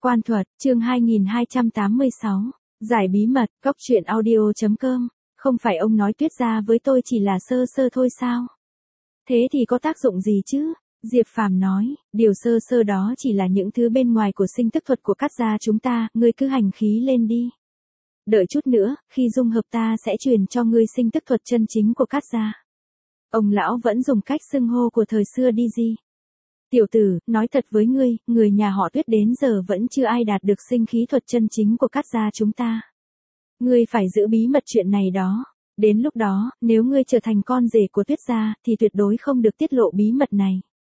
Quan thuật, chương 2286. Giải bí mật, góc truyện audio.com. Không phải ông nói Tuyết gia với tôi chỉ là sơ sơ thôi sao? Thế thì có tác dụng gì chứ? Diệp Phàm nói, điều sơ sơ đó chỉ là những thứ bên ngoài của sinh tức thuật của Cát gia chúng ta, ngươi cứ hành khí lên đi. Đợi chút nữa, khi dung hợp ta sẽ truyền cho ngươi sinh tức thuật chân chính của Cát gia. Ông lão vẫn dùng cách xưng hô của thời xưa đi gì. Tiểu tử, nói thật với ngươi, người nhà họ Tuyết đến giờ vẫn chưa ai đạt được sinh khí thuật chân chính của Cát gia chúng ta. Ngươi phải giữ bí mật chuyện này đó. Đến lúc đó, nếu ngươi trở thành con rể của Tuyết gia, thì tuyệt đối không được tiết lộ bí mật này.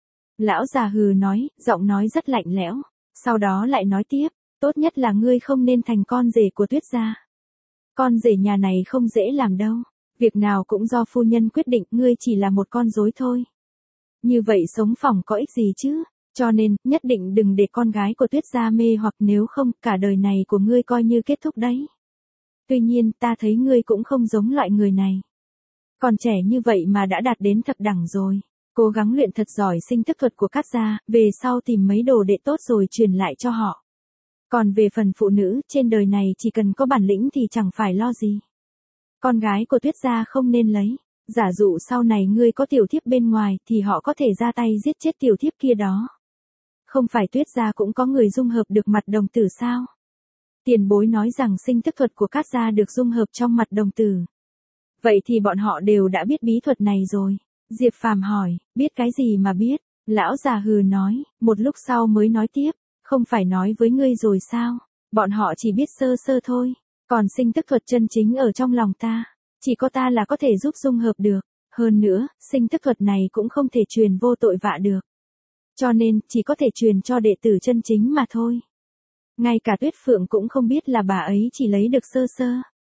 Lão già hừ nói, giọng nói rất lạnh lẽo. Sau đó lại nói tiếp, tốt nhất là ngươi không nên thành con rể của Tuyết gia. Con rể nhà này không dễ làm đâu. Việc nào cũng do phu nhân quyết định, ngươi chỉ là một con rối thôi. Như vậy sống phỏng có ích gì chứ? Cho nên, nhất định đừng để con gái của Tuyết gia mê hoặc nếu không, cả đời này của ngươi coi như kết thúc đấy. Tuy nhiên, ta thấy ngươi cũng không giống loại người này. Còn trẻ như vậy mà đã đạt đến thập đẳng rồi. Cố gắng luyện thật giỏi sinh tức thuật của Cát gia, về sau tìm mấy đồ đệ tốt rồi truyền lại cho họ. Còn về phần phụ nữ, trên đời này chỉ cần có bản lĩnh thì chẳng phải lo gì. Con gái của Tuyết gia không nên lấy. Giả dụ sau này ngươi có tiểu thiếp bên ngoài thì họ có thể ra tay giết chết tiểu thiếp kia đó. Không phải Tuyết gia cũng có người dung hợp được mặt đồng tử sao? Tiền bối nói rằng sinh tức thuật của Cát gia được dung hợp trong mặt đồng tử. Vậy thì bọn họ đều đã biết bí thuật này rồi. Diệp Phàm hỏi, biết cái gì mà biết? Lão già hừ nói, một lúc sau mới nói tiếp, không phải nói với ngươi rồi sao? Bọn họ chỉ biết sơ sơ thôi, còn sinh tức thuật chân chính ở trong lòng ta. Chỉ có ta là có thể giúp dung hợp được. Hơn nữa, sinh tức thuật này cũng không thể truyền vô tội vạ được. Cho nên, chỉ có thể truyền cho đệ tử chân chính mà thôi. Ngay cả Tuyết Phượng cũng không biết là bà ấy chỉ lấy được sơ sơ.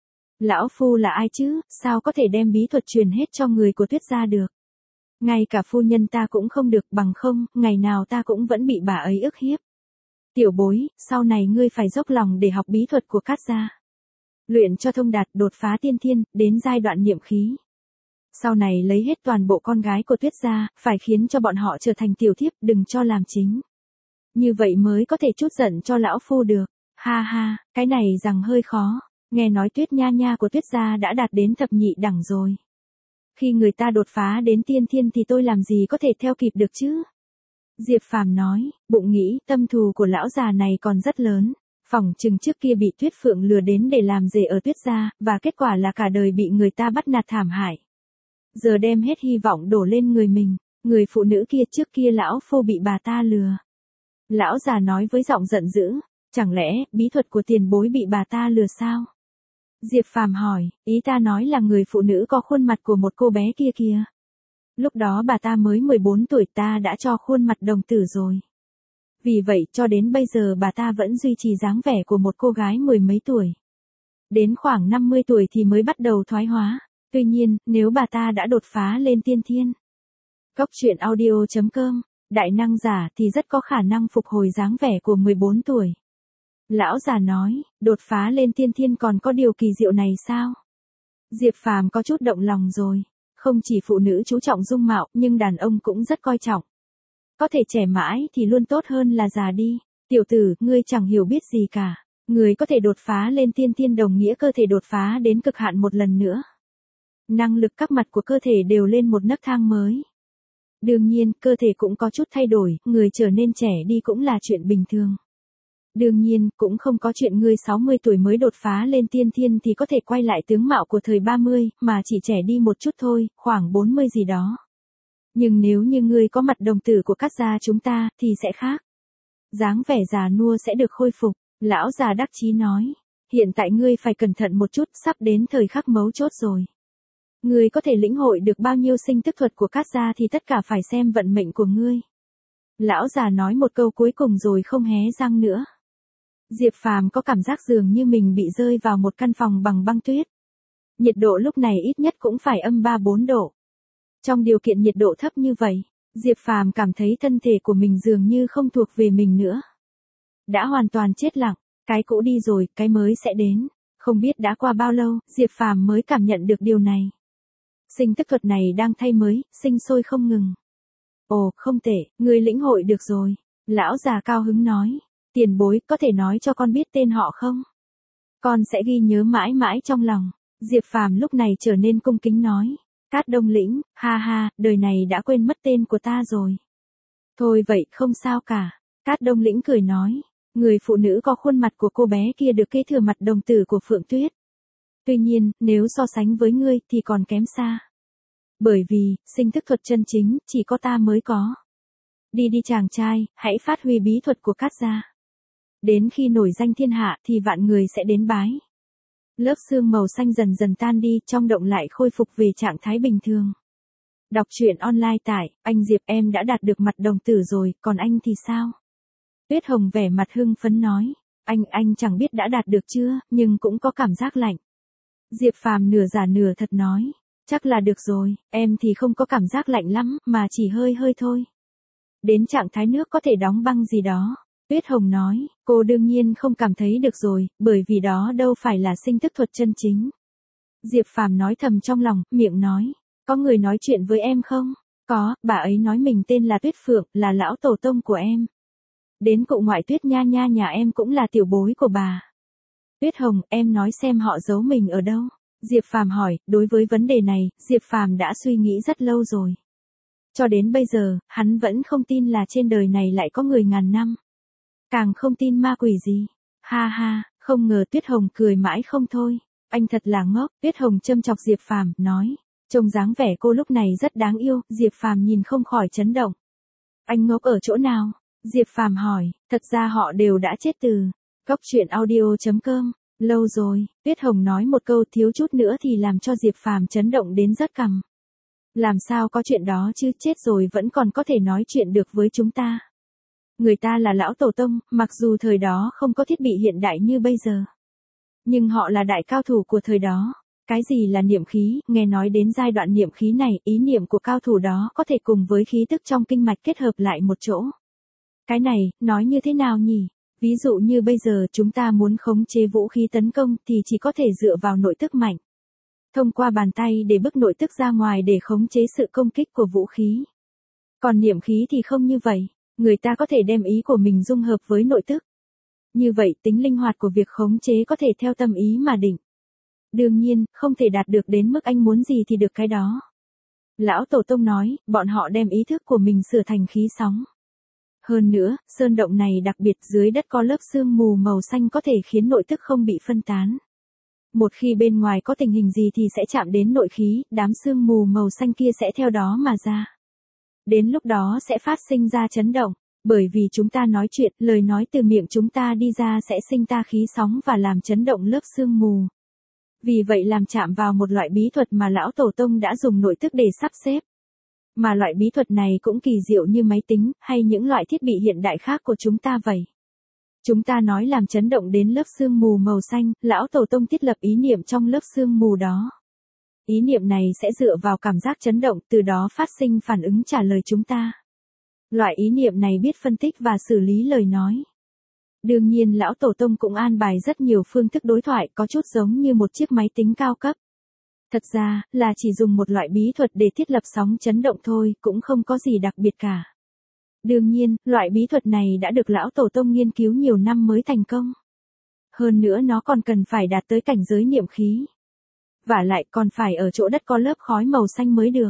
Lão phu là ai chứ, sao có thể đem bí thuật truyền hết cho người của Tuyết gia được. Ngay cả phu nhân ta cũng không được, bằng không, ngày nào ta cũng vẫn bị bà ấy ức hiếp. Tiểu bối, sau này ngươi phải dốc lòng để học bí thuật của Cát gia. Luyện cho thông đạt, đột phá tiên thiên, đến giai đoạn niệm khí. Sau này lấy hết toàn bộ con gái của Tuyết gia, phải khiến cho bọn họ trở thành tiểu thiếp, đừng cho làm chính. Như vậy mới có thể trút giận cho lão phu được. Ha ha, cái này rằng hơi khó. Nghe nói Tuyết nha nha của Tuyết gia đã đạt đến thập nhị đẳng rồi. Khi người ta đột phá đến tiên thiên thì tôi làm gì có thể theo kịp được chứ? Diệp Phàm nói, bụng nghĩ tâm thù của lão già này còn rất lớn. Phỏng chừng trước kia bị Tuyết Phượng lừa đến để làm rể ở Tuyết gia, và kết quả là cả đời bị người ta bắt nạt thảm hại. Giờ đem hết hy vọng đổ lên người mình, người phụ nữ kia trước kia lão phu bị bà ta lừa. Lão già nói với giọng giận dữ, chẳng lẽ bí thuật của tiền bối bị bà ta lừa sao? Diệp Phàm hỏi, ý ta nói là người phụ nữ có khuôn mặt của một cô bé kia kìa. Lúc đó bà ta mới 14 tuổi, ta đã cho khuôn mặt đồng tử rồi. Vì vậy, cho đến bây giờ bà ta vẫn duy trì dáng vẻ của một cô gái mười mấy tuổi. Đến khoảng 50 tuổi thì mới bắt đầu thoái hóa. Tuy nhiên, nếu bà ta đã đột phá lên tiên thiên. Góc truyện audio.com, đại năng giả thì rất có khả năng phục hồi dáng vẻ của 14 tuổi. Lão già nói, đột phá lên tiên thiên còn có điều kỳ diệu này sao? Diệp Phàm có chút động lòng rồi. Không chỉ phụ nữ chú trọng dung mạo, nhưng đàn ông cũng rất coi trọng. Có thể trẻ mãi thì luôn tốt hơn là già đi. Tiểu tử, ngươi chẳng hiểu biết gì cả. Ngươi có thể đột phá lên tiên thiên đồng nghĩa cơ thể đột phá đến cực hạn một lần nữa. Năng lực các mặt của cơ thể đều lên một nấc thang mới. Đương nhiên, cơ thể cũng có chút thay đổi, người trở nên trẻ đi cũng là chuyện bình thường. Đương nhiên, cũng không có chuyện ngươi 60 tuổi mới đột phá lên tiên thiên thì có thể quay lại tướng mạo của thời 30, mà chỉ trẻ đi một chút thôi, khoảng 40 gì đó. Nhưng nếu như ngươi có mặt đồng tử của Cát gia chúng ta, thì sẽ khác. Dáng vẻ già nua sẽ được khôi phục, lão già đắc chí nói. Hiện tại ngươi phải cẩn thận một chút, sắp đến thời khắc mấu chốt rồi. Ngươi có thể lĩnh hội được bao nhiêu sinh tức thuật của Cát gia thì tất cả phải xem vận mệnh của ngươi. Lão già nói một câu cuối cùng rồi không hé răng nữa. Diệp Phàm có cảm giác dường như mình bị rơi vào một căn phòng bằng băng tuyết. Nhiệt độ lúc này ít nhất cũng phải âm 3-4 độ. Trong điều kiện nhiệt độ thấp như vậy, Diệp Phàm cảm thấy thân thể của mình dường như không thuộc về mình nữa. Đã hoàn toàn chết lặng, cái cũ đi rồi, cái mới sẽ đến. Không biết đã qua bao lâu, Diệp Phàm mới cảm nhận được điều này. Sinh tức thuật này đang thay mới, sinh sôi không ngừng. Ồ, không tệ, ngươi lĩnh hội được rồi. Lão già cao hứng nói. Tiền bối, có thể nói cho con biết tên họ không? Con sẽ ghi nhớ mãi mãi trong lòng. Diệp Phàm lúc này trở nên cung kính nói. Cát Đông Lĩnh, ha ha, đời này đã quên mất tên của ta rồi. Thôi vậy, không sao cả. Cát Đông Lĩnh cười nói. Người phụ nữ có khuôn mặt của cô bé kia được kế thừa mặt đồng tử của Phượng Tuyết. Tuy nhiên, nếu so sánh với ngươi thì còn kém xa. Bởi vì, sinh thức thuật chân chính, chỉ có ta mới có. Đi đi chàng trai, hãy phát huy bí thuật của Cát gia. Đến khi nổi danh thiên hạ thì vạn người sẽ đến bái. Lớp sương màu xanh dần dần tan đi, trong động lại khôi phục về trạng thái bình thường. Đọc truyện online tại, anh Diệp em đã đạt được mặt đồng tử rồi, còn anh thì sao? Tuyết Hồng vẻ mặt hưng phấn nói. Anh chẳng biết đã đạt được chưa, nhưng cũng có cảm giác lạnh. Diệp Phàm nửa giả nửa thật nói. Chắc là được rồi, em thì không có cảm giác lạnh lắm, mà chỉ hơi hơi thôi. Đến trạng thái nước có thể đóng băng gì đó. Tuyết Hồng nói, cô đương nhiên không cảm thấy được rồi, bởi vì đó đâu phải là sinh thức thuật chân chính. Diệp Phàm nói thầm trong lòng, miệng nói, có người nói chuyện với em không? Có, bà ấy nói mình tên là Tuyết Phượng, là lão tổ tông của em. Đến cụ ngoại Tuyết Nha Nha nhà em cũng là tiểu bối của bà. Tuyết Hồng, em nói xem họ giấu mình ở đâu? Diệp Phàm hỏi, đối với vấn đề này, Diệp Phàm đã suy nghĩ rất lâu rồi. Cho đến bây giờ, hắn vẫn không tin là trên đời này lại có người ngàn năm. Càng không tin ma quỷ gì. Ha ha, không ngờ Tuyết Hồng cười mãi không thôi. Anh thật là ngốc. Tuyết Hồng châm chọc Diệp Phàm, nói. Trông dáng vẻ cô lúc này rất đáng yêu. Diệp Phàm nhìn không khỏi chấn động. Anh ngốc ở chỗ nào? Diệp Phàm hỏi. Thật ra họ đều đã chết từ. Cốc truyện audio.com. Lâu rồi. Tuyết Hồng nói một câu thiếu chút nữa thì làm cho Diệp Phàm chấn động đến rất cằm. Làm sao có chuyện đó chứ, chết rồi vẫn còn có thể nói chuyện được với chúng ta. Người ta là lão tổ tông, mặc dù thời đó không có thiết bị hiện đại như bây giờ. Nhưng họ là đại cao thủ của thời đó. Cái gì là niệm khí, nghe nói đến giai đoạn niệm khí này, ý niệm của cao thủ đó có thể cùng với khí tức trong kinh mạch kết hợp lại một chỗ. Cái này, nói như thế nào nhỉ? Ví dụ như bây giờ chúng ta muốn khống chế vũ khí tấn công thì chỉ có thể dựa vào nội tức mạnh. Thông qua bàn tay để bức nội tức ra ngoài để khống chế sự công kích của vũ khí. Còn niệm khí thì không như vậy. Người ta có thể đem ý của mình dung hợp với nội tức. Như vậy tính linh hoạt của việc khống chế có thể theo tâm ý mà định. Đương nhiên, không thể đạt được đến mức anh muốn gì thì được cái đó. Lão Tổ Tông nói, bọn họ đem ý thức của mình sửa thành khí sóng. Hơn nữa, sơn động này đặc biệt dưới đất có lớp sương mù màu xanh có thể khiến nội tức không bị phân tán. Một khi bên ngoài có tình hình gì thì sẽ chạm đến nội khí, đám sương mù màu xanh kia sẽ theo đó mà ra. Đến lúc đó sẽ phát sinh ra chấn động, bởi vì chúng ta nói chuyện, lời nói từ miệng chúng ta đi ra sẽ sinh ra khí sóng và làm chấn động lớp sương mù. Vì vậy làm chạm vào một loại bí thuật mà lão tổ tông đã dùng nội tức để sắp xếp. Mà loại bí thuật này cũng kỳ diệu như máy tính, hay những loại thiết bị hiện đại khác của chúng ta vậy. Chúng ta nói làm chấn động đến lớp sương mù màu xanh, lão tổ tông thiết lập ý niệm trong lớp sương mù đó. Ý niệm này sẽ dựa vào cảm giác chấn động, từ đó phát sinh phản ứng trả lời chúng ta. Loại ý niệm này biết phân tích và xử lý lời nói. Đương nhiên lão tổ tông cũng an bài rất nhiều phương thức đối thoại có chút giống như một chiếc máy tính cao cấp. Thật ra, là chỉ dùng một loại bí thuật để thiết lập sóng chấn động thôi, cũng không có gì đặc biệt cả. Đương nhiên, loại bí thuật này đã được lão tổ tông nghiên cứu nhiều năm mới thành công. Hơn nữa nó còn cần phải đạt tới cảnh giới niệm khí. Vả lại còn phải ở chỗ đất có lớp khói màu xanh mới được.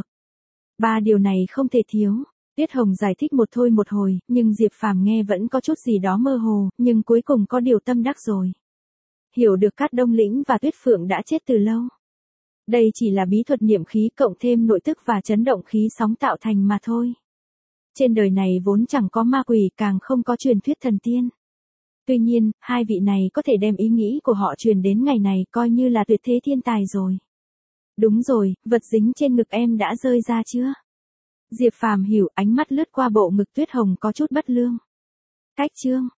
Ba điều này không thể thiếu. Tuyết Hồng giải thích một thôi một hồi, nhưng Diệp Phàm nghe vẫn có chút gì đó mơ hồ, nhưng cuối cùng có điều tâm đắc rồi. Hiểu được Cát Đông Lĩnh và Tuyết Phượng đã chết từ lâu. Đây chỉ là bí thuật niệm khí cộng thêm nội tức và chấn động khí sóng tạo thành mà thôi. Trên đời này vốn chẳng có ma quỷ, càng không có truyền thuyết thần tiên. Tuy nhiên, hai vị này có thể đem ý nghĩ của họ truyền đến ngày này coi như là tuyệt thế thiên tài rồi. Đúng rồi, vật dính trên ngực em đã rơi ra chưa? Diệp Phàm hiểu, ánh mắt lướt qua bộ ngực Tuyết Hồng có chút bất lương. Cách chương